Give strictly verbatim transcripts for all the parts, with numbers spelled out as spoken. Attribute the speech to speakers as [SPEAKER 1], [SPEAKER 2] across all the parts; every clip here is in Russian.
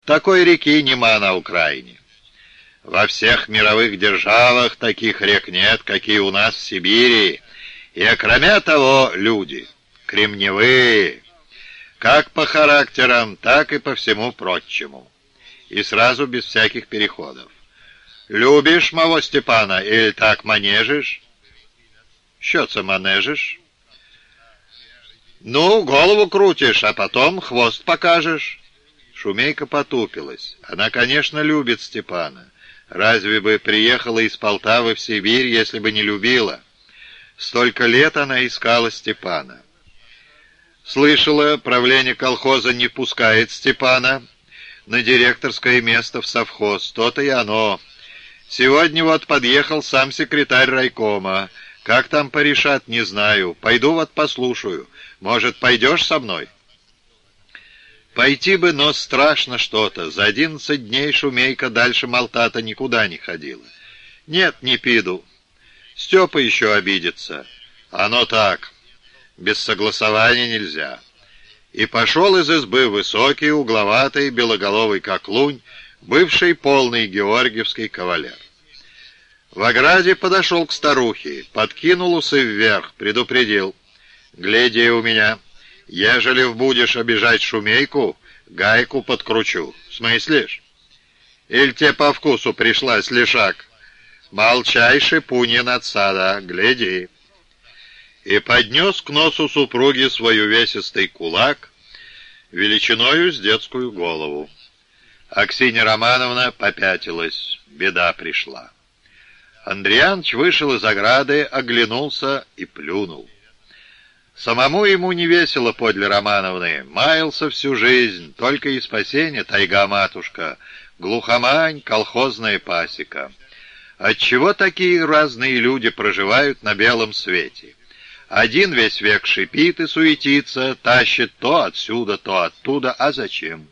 [SPEAKER 1] Такой реки нема на Украине. Во всех мировых державах таких рек нет, какие у нас в Сибири. И окромя того, люди кремневые, как по характерам, так и по всему прочему. И сразу без всяких переходов. Любишь моего Степана или так манежишь? Що це манежиш? Ну, голову крутишь, а потом хвост покажешь. Шумейка потупилась. Она, конечно, любит Степана. Разве бы приехала из Полтавы в Сибирь, если бы не любила? Столько лет она искала Степана. Слышала, правление колхоза не пускает Степана на директорское место в совхоз. То-то и оно. Сегодня вот подъехал сам секретарь райкома. Как там порешат, не знаю. Пойду вот послушаю. Может, пойдешь со мной? Пойти бы, но страшно что-то. За одиннадцать дней Шумейка дальше Малтата никуда не ходила. Нет, не пиду. Степа еще обидится. Оно так. Без согласования нельзя. И пошел из избы высокий, угловатый, белоголовый как лунь, бывший полный георгиевский кавалер. В ограде подошел к старухе, подкинул усы вверх, предупредил. «Гляди у меня, ежели будешь обижать Шумейку, гайку подкручу. Смыслишь? Иль тебе по вкусу пришлась лишак? Молчай, шипунья надсада, гляди». И поднес к носу супруги свой увесистый кулак величиною с детскую голову. Аксинья Романовна попятилась, беда пришла. Андрианыч вышел из ограды, оглянулся и плюнул. Самому ему не весело подле Романовны, маялся всю жизнь, только и спасение тайга-матушка, глухомань, колхозная пасека. Отчего такие разные люди проживают на белом свете? Один весь век шипит и суетится, тащит то отсюда, то оттуда, а зачем?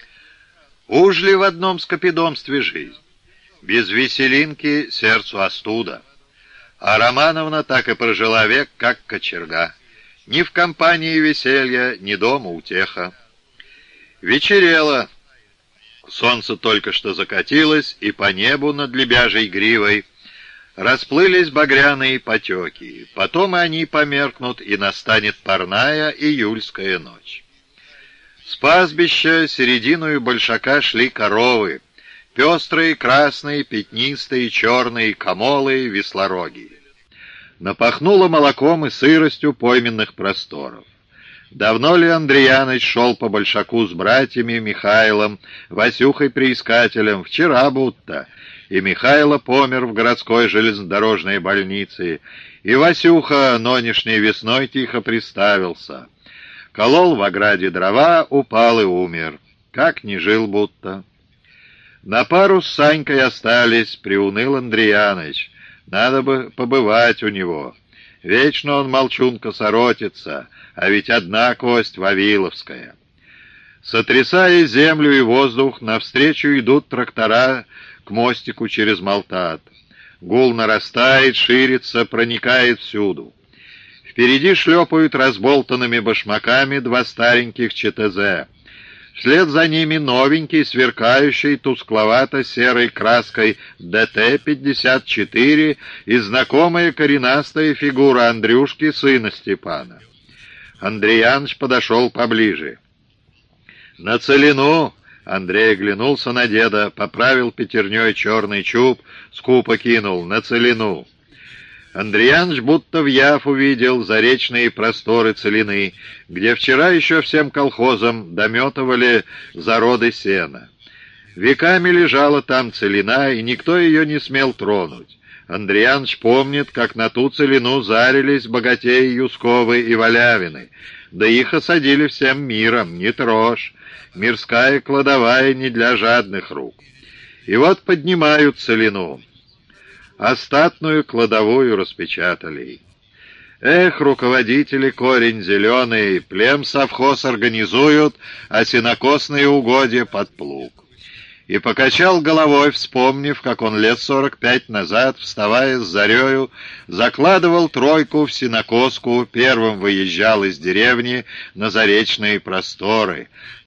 [SPEAKER 1] Уж ли в одном скопидомстве жизнь? Без веселинки сердцу остуда. А Романовна так и прожила век, как кочерга. Ни в компании веселья, ни дома утеха. Вечерело. Солнце только что закатилось, и по небу над лебяжьей гривой расплылись багряные потеки. Потом они померкнут, и настанет парная июльская ночь. С пастбища серединою большака шли коровы. Пестрые, красные, пятнистые, черные, комолые, веслороги. Напахнуло молоком и сыростью пойменных просторов. Давно ли Андрианыч шел по большаку с братьями Михайлом, Васюхой-приискателем? Вчера будто. И Михайло помер в городской железнодорожной больнице, и Васюха нонешней весной тихо приставился. Колол в ограде дрова, упал и умер. Как не жил будто. На пару с Санькой остались, приуныл Андрианыч. Надо бы побывать у него. Вечно он молчунка соротится, а ведь одна кость вавиловская. Сотрясая землю и воздух, навстречу идут трактора к мостику через Малтат. Гул нарастает, ширится, проникает всюду. Впереди шлепают разболтанными башмаками два стареньких ЧТЗ. Вслед за ними новенький, сверкающий тускловато-серой краской ДТ пятьдесят четыре и знакомая коренастая фигура Андрюшки, сына Степана. Андрианыч подошел поближе. «На целину!» — Андрей оглянулся на деда, поправил пятерней черный чуб, скупо кинул. «На целину!» Андрианыч будто в яв увидел заречные просторы целины, где вчера еще всем колхозам дометывали зароды сена. Веками лежала там целина, и никто ее не смел тронуть. Андрианыч помнит, как на ту целину зарились богатеи Юсковы и Валявины, да их осадили всем миром, не трожь, мирская кладовая не для жадных рук. И вот поднимают целину. Остатную кладовую распечатали. Эх, руководители корень зеленый, плем совхоз организуют, а сенокосные угодья под плуг. И покачал головой, вспомнив, как он лет сорок пять назад, вставая с зарею, закладывал тройку в сенокоску, первым выезжал из деревни на заречные просторы.